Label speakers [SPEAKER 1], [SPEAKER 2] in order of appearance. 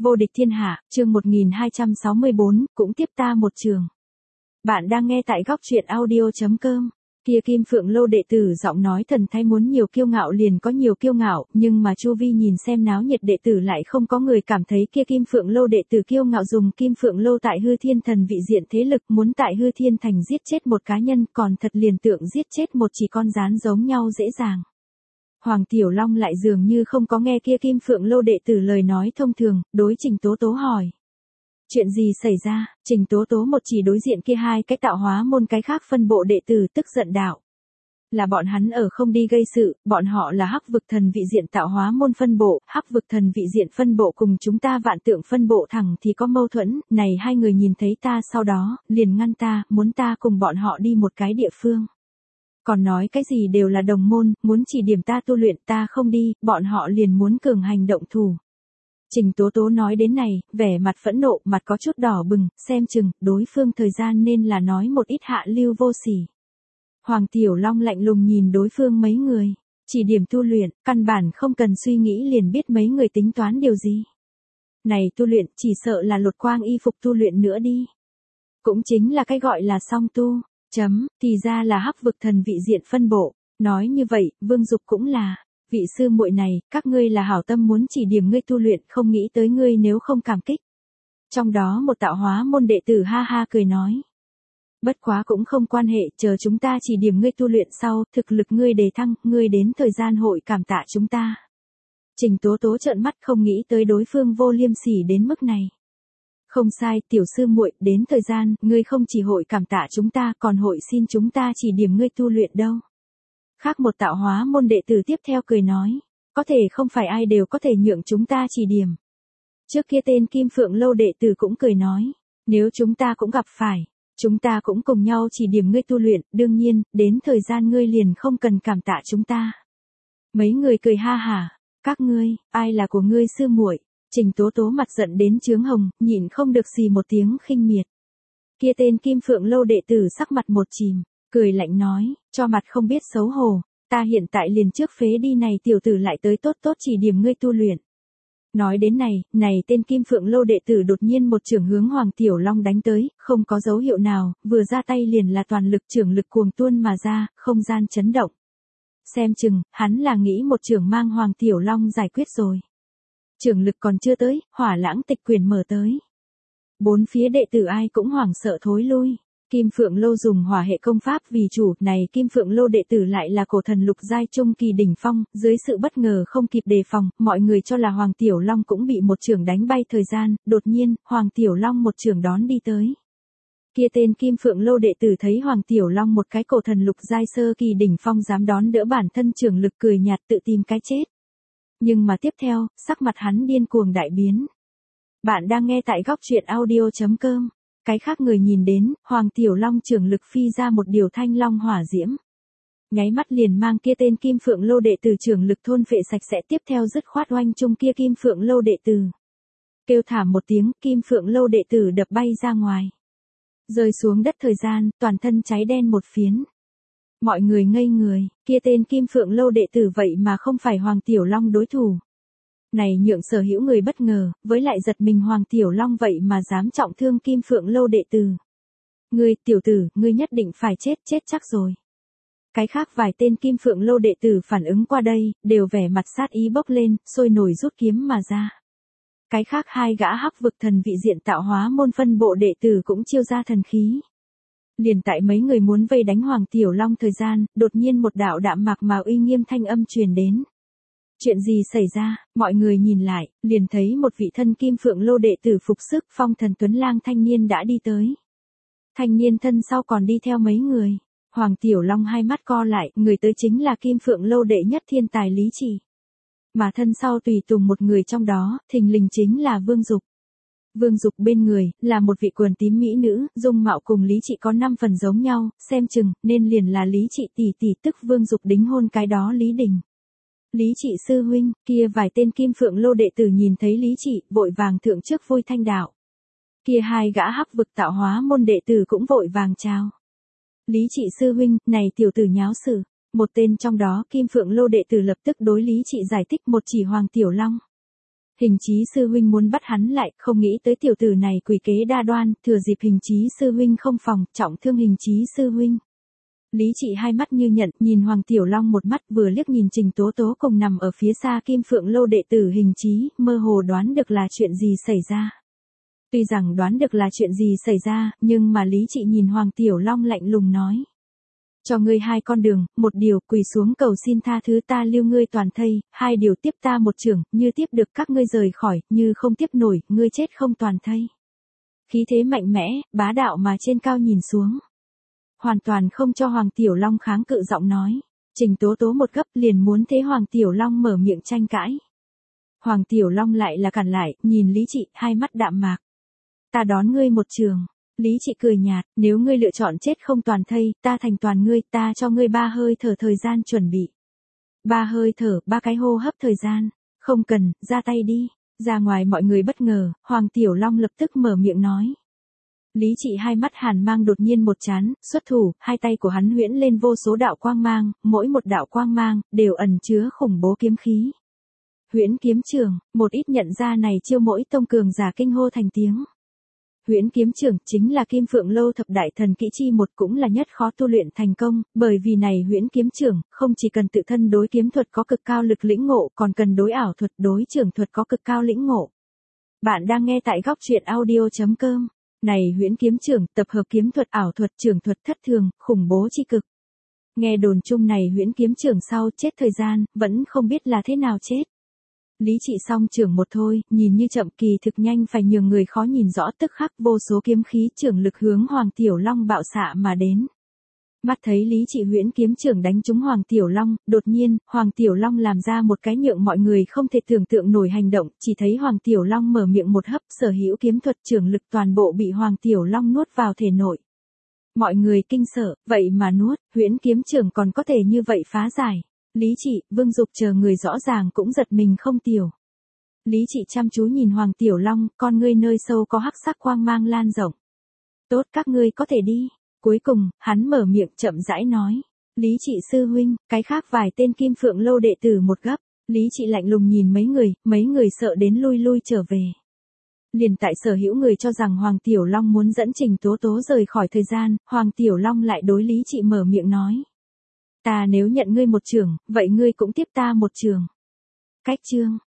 [SPEAKER 1] Vô địch thiên hạ, chương 1264, cũng tiếp ta một trường. Bạn đang nghe tại góc truyện audio.com. Kia Kim Phượng Lô đệ tử giọng nói thần thái muốn nhiều kiêu ngạo liền có nhiều kiêu ngạo, nhưng mà Chu Vi nhìn xem náo nhiệt đệ tử lại không có người cảm thấy kia Kim Phượng Lô đệ tử kiêu ngạo dùng Kim Phượng Lô tại Hư Thiên Thần vị diện thế lực muốn tại Hư Thiên Thành giết chết một cá nhân, còn thật liền tượng giết chết một chỉ con gián giống nhau dễ dàng. Hoàng Tiểu Long lại dường như không có nghe kia Kim Phượng Lô đệ tử lời nói thông thường, đối Trình Tố Tố hỏi. Chuyện gì xảy ra? Trình Tố Tố một chỉ đối diện kia hai cái tạo hóa môn cái khác phân bộ đệ tử tức giận đạo. Là bọn hắn ở không đi gây sự, bọn họ là Hắc Vực Thần vị diện tạo hóa môn phân bộ, Hắc Vực Thần vị diện phân bộ cùng chúng ta Vạn Tượng phân bộ thẳng thì có mâu thuẫn, này hai người nhìn thấy ta sau đó, liền ngăn ta, muốn ta cùng bọn họ đi một cái địa phương. Còn nói cái gì đều là đồng môn, muốn chỉ điểm ta tu luyện ta không đi, bọn họ liền muốn cường hành động thủ. Trình Tố Tố nói đến này, vẻ mặt phẫn nộ, mặt có chút đỏ bừng, xem chừng, đối phương thời gian nên là nói một ít hạ lưu vô sỉ. Hoàng Tiểu Long lạnh lùng nhìn đối phương mấy người, chỉ điểm tu luyện, căn bản không cần suy nghĩ liền biết mấy người tính toán điều gì. Này tu luyện, chỉ sợ là lột quang y phục tu luyện nữa đi. Cũng chính là cái gọi là song tu. Thì ra là Hắc Vực Thần vị diện phân bộ, nói như vậy, Vương Dục cũng là, vị sư muội này, các ngươi là hảo tâm muốn chỉ điểm ngươi tu luyện, không nghĩ tới ngươi nếu không cảm kích. Trong đó một tạo hóa môn đệ tử ha ha cười nói. Bất quá cũng không quan hệ, chờ chúng ta chỉ điểm ngươi tu luyện sau, thực lực ngươi đề thăng, ngươi đến thời gian hội cảm tạ chúng ta. Trình Tố Tố trợn mắt không nghĩ tới đối phương vô liêm sỉ đến mức này. Không sai, tiểu sư muội, đến thời gian, ngươi không chỉ hội cảm tạ chúng ta, còn hội xin chúng ta chỉ điểm ngươi tu luyện đâu. Khác một tạo hóa môn đệ tử tiếp theo cười nói, có thể không phải ai đều có thể nhượng chúng ta chỉ điểm. Trước kia tên Kim Phượng Lô đệ tử cũng cười nói, nếu chúng ta cũng gặp phải, chúng ta cũng cùng nhau chỉ điểm ngươi tu luyện, đương nhiên, đến thời gian ngươi liền không cần cảm tạ chúng ta. Mấy người cười ha hả, các ngươi, ai là của ngươi sư muội? Trình Tố Tố mặt giận đến chướng hồng, nhịn không được xì một tiếng khinh miệt. Kia tên Kim Phượng Lô đệ tử sắc mặt một chìm, cười lạnh nói, cho mặt không biết xấu hổ, ta hiện tại liền trước phế đi này tiểu tử lại tới tốt tốt chỉ điểm ngươi tu luyện. Nói đến này tên Kim Phượng Lô đệ tử đột nhiên một chưởng hướng Hoàng Tiểu Long đánh tới, không có dấu hiệu nào, vừa ra tay liền là toàn lực chưởng lực cuồng tuôn mà ra, không gian chấn động. Xem chừng, hắn là nghĩ một chưởng mang Hoàng Tiểu Long giải quyết rồi. Trưởng lực còn chưa tới, hỏa lãng tịch quyền mở tới. Bốn phía đệ tử ai cũng hoảng sợ thối lui. Kim Phượng Lô dùng hỏa hệ công pháp vì chủ, này Kim Phượng Lô đệ tử lại là cổ thần lục giai trung kỳ đỉnh phong, dưới sự bất ngờ không kịp đề phòng, mọi người cho là Hoàng Tiểu Long cũng bị một chưởng đánh bay thời gian, đột nhiên, Hoàng Tiểu Long một chưởng đón đi tới. Kia tên Kim Phượng Lô đệ tử thấy Hoàng Tiểu Long một cái cổ thần lục giai sơ kỳ đỉnh phong dám đón đỡ bản thân chưởng lực cười nhạt tự tìm cái chết. Nhưng mà tiếp theo, sắc mặt hắn điên cuồng đại biến. Bạn đang nghe tại góc truyện audio.com. Cái khác người nhìn đến, Hoàng Tiểu Long chưởng lực phi ra một điều thanh long hỏa diễm. Nháy mắt liền mang kia tên Kim Phượng Lô đệ tử chưởng lực thôn phệ sạch sẽ tiếp theo dứt khoát oanh chung kia Kim Phượng Lô đệ tử. Kêu thảm một tiếng, Kim Phượng Lô đệ tử đập bay ra ngoài. Rơi xuống đất thời gian, toàn thân cháy đen một phiến. Mọi người ngây người, kia tên Kim Phượng Lô đệ tử vậy mà không phải Hoàng Tiểu Long đối thủ. Này nhượng sở hữu người bất ngờ, với lại giật mình Hoàng Tiểu Long vậy mà dám trọng thương Kim Phượng Lô đệ tử. Ngươi, tiểu tử, ngươi nhất định phải chết chắc rồi. Cái khác vài tên Kim Phượng Lô đệ tử phản ứng qua đây, đều vẻ mặt sát ý bốc lên, sôi nổi rút kiếm mà ra. Cái khác hai gã Hắc Vực Thần vị diện tạo hóa môn phân bộ đệ tử cũng chiêu ra thần khí. Liền tại mấy người muốn vây đánh Hoàng Tiểu Long thời gian, đột nhiên một đạo đạm mạc mà uy nghiêm thanh âm truyền đến. Chuyện gì xảy ra, mọi người nhìn lại, liền thấy một vị thân Kim Phượng Lô đệ tử phục sức phong thần tuấn lang thanh niên đã đi tới. Thanh niên thân sau còn đi theo mấy người. Hoàng Tiểu Long hai mắt co lại, người tới chính là Kim Phượng Lô đệ nhất thiên tài Lý Chỉ. Mà thân sau tùy tùng một người trong đó, thình lình chính là Vương Dục. Vương Dục bên người, là một vị quần tím mỹ nữ, dung mạo cùng Lý Trị có 5 phần giống nhau, xem chừng, nên liền là Lý Trị tỷ tỷ tức Vương Dục đính hôn cái đó Lý Đình. Lý Trị sư huynh, kia vài tên Kim Phượng Lô đệ tử nhìn thấy Lý Trị, vội vàng thượng trước vui thanh đạo. Kia hai gã Hắc Vực tạo hóa môn đệ tử cũng vội vàng chào. Lý Trị sư huynh, này tiểu tử nháo sự. Một tên trong đó Kim Phượng Lô đệ tử lập tức đối Lý Trị giải thích một chỉ Hoàng Tiểu Long. Hình Chí sư huynh muốn bắt hắn lại, không nghĩ tới tiểu tử này quỷ kế đa đoan, thừa dịp Hình Chí sư huynh không phòng, trọng thương Hình Chí sư huynh. Lý Trị hai mắt như nhận, nhìn Hoàng Tiểu Long một mắt, vừa liếc nhìn Trình Tố Tố cùng nằm ở phía xa Kim Phượng Lâu đệ tử Hình Chí, mơ hồ đoán được là chuyện gì xảy ra. Tuy rằng đoán được là chuyện gì xảy ra, nhưng mà Lý Trị nhìn Hoàng Tiểu Long lạnh lùng nói. Cho ngươi hai con đường, một điều quỳ xuống cầu xin tha thứ ta lưu ngươi toàn thây, hai điều tiếp ta một chưởng, như tiếp được các ngươi rời khỏi, như không tiếp nổi, ngươi chết không toàn thây. Khí thế mạnh mẽ, bá đạo mà trên cao nhìn xuống. Hoàn toàn không cho Hoàng Tiểu Long kháng cự giọng nói. Trình Tố Tố một gấp liền muốn thế Hoàng Tiểu Long mở miệng tranh cãi. Hoàng Tiểu Long lại là cản lại, nhìn Lý Trị, hai mắt đạm mạc. Ta đón ngươi một trường. Lý Trị cười nhạt, nếu ngươi lựa chọn chết không toàn thây, ta thành toàn ngươi, ta cho ngươi 3 hơi thở thời gian chuẩn bị. 3 hơi thở, 3 cái hô hấp thời gian. Không cần, ra tay đi. Ra ngoài mọi người bất ngờ, Hoàng Tiểu Long lập tức mở miệng nói. Lý Trị hai mắt hàn mang đột nhiên một chán, xuất thủ, hai tay của hắn huyễn lên vô số đạo quang mang, mỗi một đạo quang mang, đều ẩn chứa khủng bố kiếm khí. Huyễn kiếm trường, một ít nhận ra này chiêu mỗi tông cường giả kinh hô thành tiếng. Huyễn kiếm trưởng chính là Kim Phượng Lâu thập đại thần kỹ chi một, cũng là nhất khó tu luyện thành công, bởi vì này huyễn kiếm trưởng không chỉ cần tự thân đối kiếm thuật có cực cao lực lĩnh ngộ, còn cần đối ảo thuật đối trưởng thuật có cực cao lĩnh ngộ. Bạn đang nghe tại goctruyện.audio.com. Này huyễn kiếm trưởng tập hợp kiếm thuật ảo thuật trưởng thuật thất thường, khủng bố chi cực. Nghe đồn chung này huyễn kiếm trưởng sau chết thời gian, vẫn không biết là thế nào chết. Lý Trị song trưởng một thôi, nhìn như chậm kỳ thực nhanh phải nhường người khó nhìn rõ, tức khắc vô số kiếm khí trưởng lực hướng Hoàng Tiểu Long bạo xạ mà đến. Mắt thấy Lý Trị huyễn kiếm trưởng đánh trúng Hoàng Tiểu Long, đột nhiên, Hoàng Tiểu Long làm ra một cái nhượng mọi người không thể tưởng tượng nổi hành động, chỉ thấy Hoàng Tiểu Long mở miệng một hấp, sở hữu kiếm thuật trưởng lực toàn bộ bị Hoàng Tiểu Long nuốt vào thể nội. Mọi người kinh sợ, vậy mà nuốt, huyễn kiếm trưởng còn có thể như vậy phá giải. Lý Trị, Vương Dục chờ người rõ ràng cũng giật mình không tiểu. Lý Trị chăm chú nhìn Hoàng Tiểu Long, con ngươi nơi sâu có hắc sắc quang mang lan rộng. Tốt, các ngươi có thể đi. Cuối cùng, hắn mở miệng chậm rãi nói. Lý Trị sư huynh, cái khác vài tên Kim Phượng Lâu đệ tử một gấp. Lý Trị lạnh lùng nhìn mấy người sợ đến lui lui trở về. Liền tại sở hữu người cho rằng Hoàng Tiểu Long muốn dẫn Trình Tố Tố rời khỏi thời gian, Hoàng Tiểu Long lại đối Lý Trị mở miệng nói. Ta nếu nhận ngươi một trường, vậy ngươi cũng tiếp ta một trường. Cách chương.